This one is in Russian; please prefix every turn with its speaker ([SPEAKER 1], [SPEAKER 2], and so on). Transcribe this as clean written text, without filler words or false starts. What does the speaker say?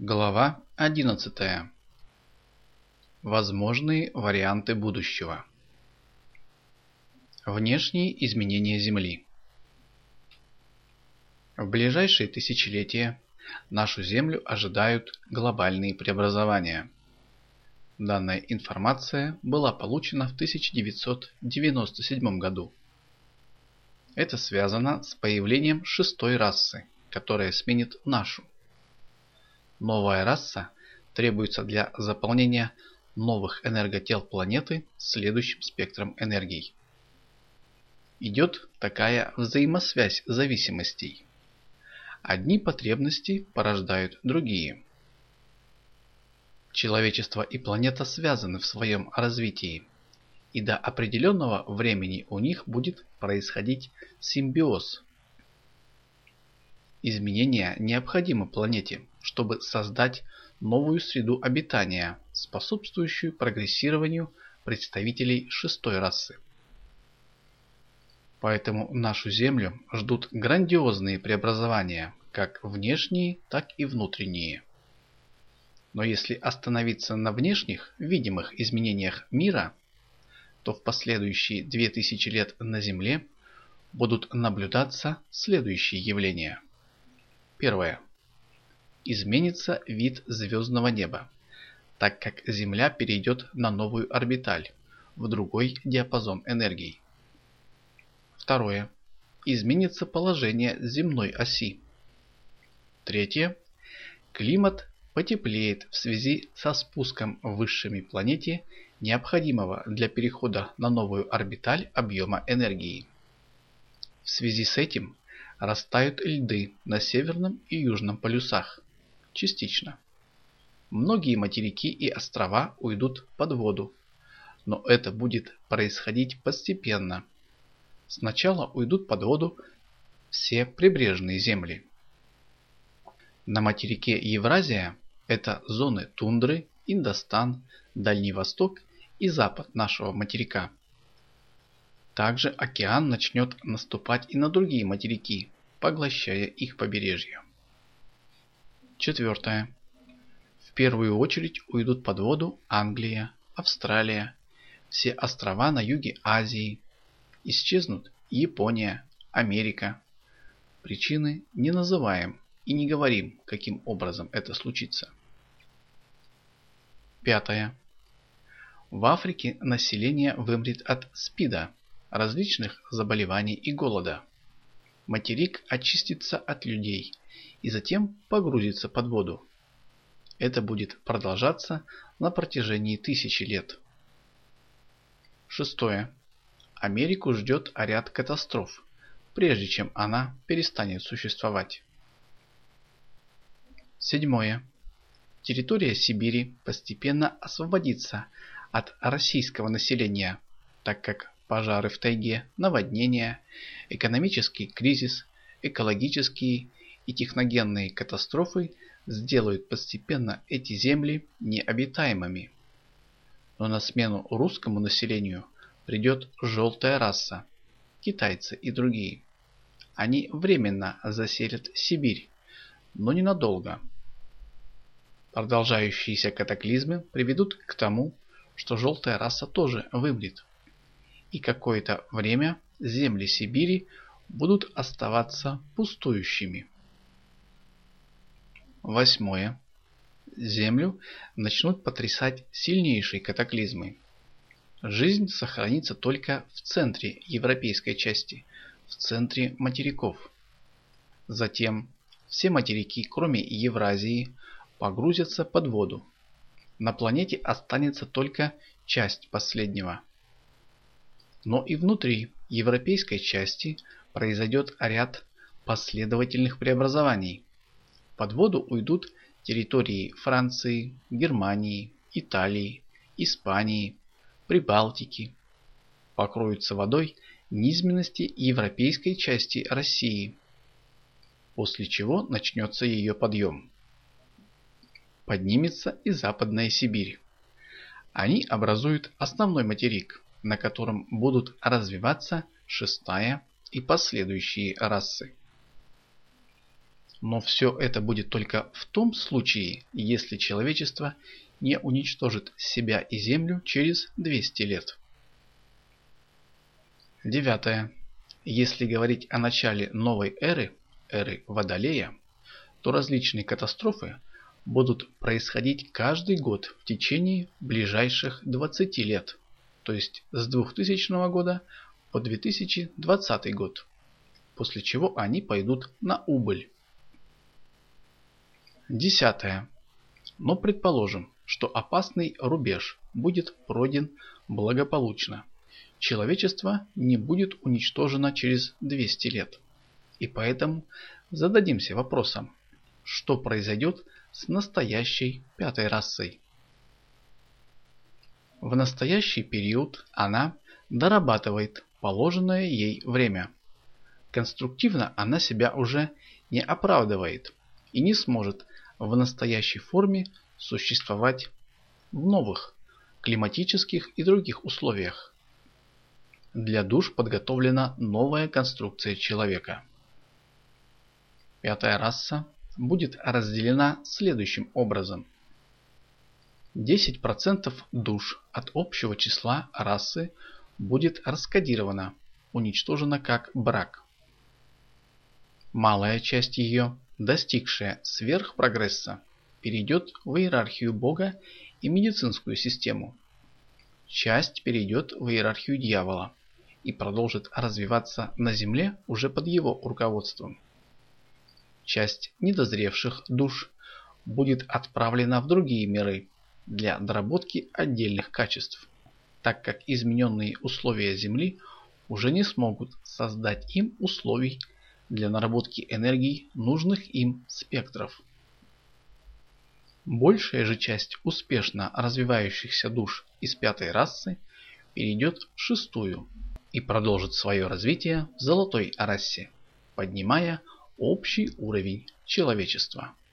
[SPEAKER 1] Глава 11. Возможные варианты будущего. Внешние изменения Земли. В ближайшие тысячелетия нашу Землю ожидают глобальные преобразования. Данная информация была получена в 1997 году. Это связано с появлением шестой расы, которая сменит нашу. Новая раса требуется для заполнения новых энерготел планеты следующим спектром энергий. Идет такая взаимосвязь зависимостей. Одни потребности порождают другие. Человечество и планета связаны в своем развитии, и до определенного времени у них будет происходить симбиоз. Изменения необходимы планете, чтобы создать новую среду обитания, способствующую прогрессированию представителей шестой расы. Поэтому нашу Землю ждут грандиозные преобразования, как внешние, так и внутренние. Но если остановиться на внешних, видимых изменениях мира, то в последующие 2000 лет на Земле будут наблюдаться следующие явления. Первое. Изменится вид звездного неба, так как Земля перейдет на новую орбиталь, в другой диапазон энергий. Второе. Изменится положение земной оси. Третье. Климат потеплеет в связи со спуском в высшей планете необходимого для перехода на новую орбиталь объема энергии. В связи с этим растают льды на северном и южном полюсах. Частично. Многие материки и острова уйдут под воду, но это будет происходить постепенно. Сначала уйдут под воду все прибрежные земли. На материке Евразия это зоны тундры, Индостан, Дальний Восток и запад нашего материка. Также океан начнет наступать и на другие материки, поглощая их побережье. Четвертое. В первую очередь уйдут под воду Англия, Австралия, все острова на юге Азии. Исчезнут Япония, Америка. Причины не называем и не говорим, каким образом это случится. Пятое. В Африке население вымрет от СПИДа, различных заболеваний и голода. Материк очистится от людей и затем погрузится под воду. Это будет продолжаться на протяжении тысячи лет. Шестое. Америку ждет ряд катастроф, прежде чем она перестанет существовать. Седьмое. Территория Сибири постепенно освободится от российского населения, так как пожары в тайге, наводнения, экономический кризис, экологические и техногенные катастрофы сделают постепенно эти земли необитаемыми. Но на смену русскому населению придет желтая раса, китайцы и другие. Они временно заселят Сибирь, но ненадолго. Продолжающиеся катаклизмы приведут к тому, что желтая раса тоже вымрет. И какое-то время земли Сибири будут оставаться пустующими. Восьмое. Землю начнут потрясать сильнейшие катаклизмы. Жизнь сохранится только в центре европейской части, в центре материков. Затем все материки, кроме Евразии, погрузятся под воду. На планете останется только часть последнего. Но и внутри европейской части произойдет ряд последовательных преобразований. Под воду уйдут территории Франции, Германии, Италии, Испании, Прибалтики. Покроются водой низменности европейской части России, после чего начнется ее подъем. Поднимется и Западная Сибирь. Они образуют основной материк, на котором будут развиваться шестая и последующие расы. Но все это будет только в том случае, если человечество не уничтожит себя и Землю через 200 лет. 9. Если говорить о начале новой эры, эры Водолея, то различные катастрофы будут происходить каждый год в течение ближайших 20 лет, то есть с 2000 года по 2020 год, после чего они пойдут на убыль. 10. Но предположим, что опасный рубеж будет пройден благополучно. Человечество не будет уничтожено через 200 лет. И поэтому зададимся вопросом, что произойдет с настоящей пятой расой. В настоящий период она дорабатывает положенное ей время. Конструктивно она себя уже не оправдывает и не сможет в настоящей форме существовать в новых климатических и других условиях. Для душ подготовлена новая конструкция человека. Пятая раса будет разделена следующим образом. 10% душ от общего числа расы будет раскодирована, уничтожена как брак. Малая часть ее, достигшая сверхпрогресса, перейдет в иерархию Бога и медицинскую систему. Часть перейдет в иерархию дьявола и продолжит развиваться на Земле уже под его руководством. Часть недозревших душ будет отправлена в другие миры для доработки отдельных качеств, так как измененные условия Земли уже не смогут создать им условий для наработки энергий нужных им спектров. Большая же часть успешно развивающихся душ из пятой расы перейдет в шестую и продолжит свое развитие в золотой расе, поднимая общий уровень человечества.